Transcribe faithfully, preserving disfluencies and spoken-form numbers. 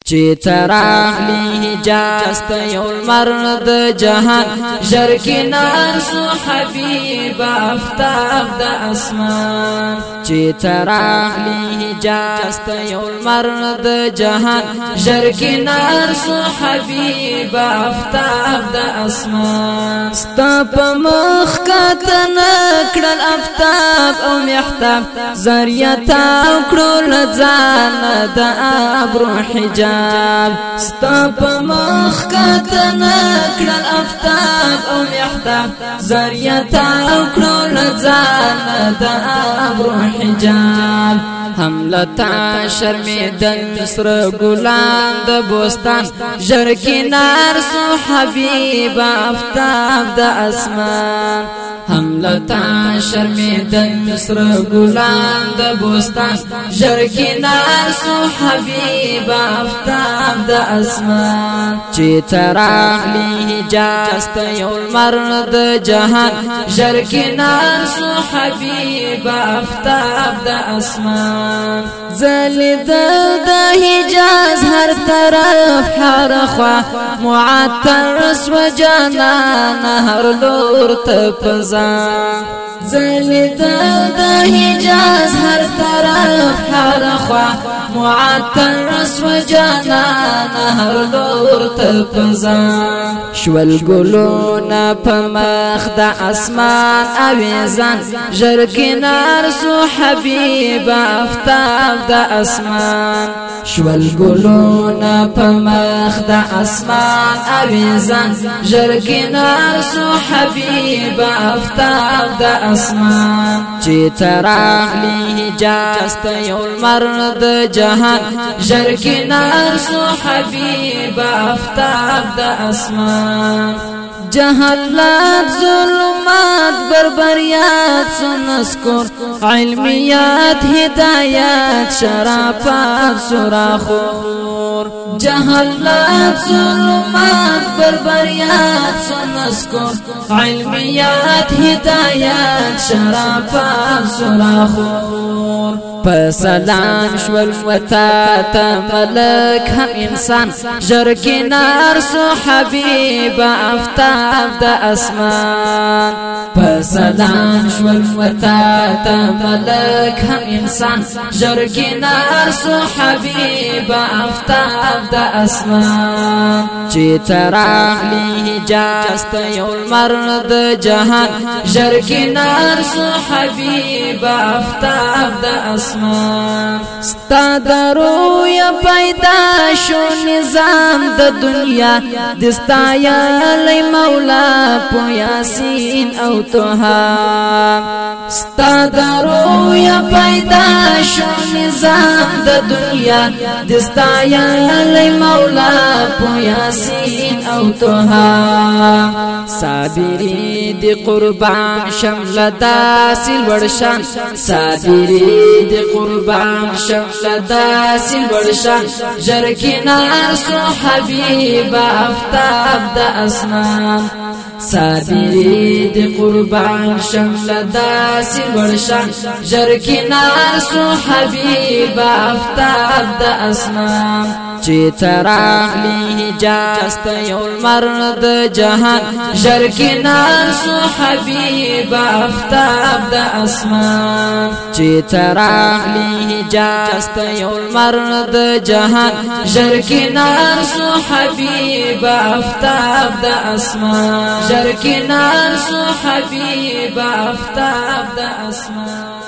چی تراغلی حجاز یول مرد جهان جر کنار سو حبیب افتاب دا اسمان چی تراغلی حجاز یول مرد جهان جر کنار سو حبیب افتاب دا اسمان ستا پا مخ کتن کڑل افتاب او محتاب زریتا کڑو لزان دا ابرو حجاب ستا پا مخ کتن کڑل افتاب او محتاب زریتا کڑو لزان دا ابرو حجاب حملتا شرمیدن سر گلان د بوستان جر کنار سو حبیب افتاب د اسمان حملتا شرمیدن سر گلان د بوستان جر کنار سو حبیب افتاب د اسمان چی تراغلی حجاز یول مرد جهان جر کنار سو حبیب افتاب د اسمان زلیدل دا حجاز هر طرف هر خوا معطر رسو جانان هر لور تپزان زلیدل دا حجاز هر طرف هر خوا معطر رسو جانان هر لور تپزان شول گلونا پمخ دا اسمان اویزان جر کنار سو حبیب افتاب دا اسمان شول گلونا پمخ دا اسمان اویزان جر کنار سو حبیب افتاب دا اسمان چی تراغلی حجاز یول مرد جهان جر کنار سو حبیب افتاب دا اسمان جهالات ظلمات بربریات سنسکر علمیات هدایات شرافات سراخور جهالات ظلمات بربریات سنسکر علمیات هدایات شرافات سراخور پسلام شول وتا تا ملک هم انسان جر کنار سو حبیب افتاب دا اسمان پسلام شول وتا تا ملک هم انسان جر کنار سو حبیب افتاب دا اسمان چی تراغلی حجاز یول مرد جهان جر کنار سو حبیب افتاب دا اسمان ستا درو یا پیدا شو نظام د دنیا دستا یا علی مولا پو یاسین او توها ستا درو یا پیدا شو نظام د دنیا دستا یا علی مولا پو یاسین او توها صابری دی قربان شمل دا سلورشان صابری دی قربان شمل دا سلورشان جر کنار سو حبیب افتاب دا اسمان صابری دی قربان شمل دا سلورشان جر کنار سو حبیب افتاب دا اسمان چی تراغلی حجاز یول مرد جهان جر کنار سو حبیب افتاب دا اسمان چی تراغلی حجاز یول مرد جهان جر کنار سو حبیب افتاب دا اسمان جر کنار سو حبیب افتاب دا اسمان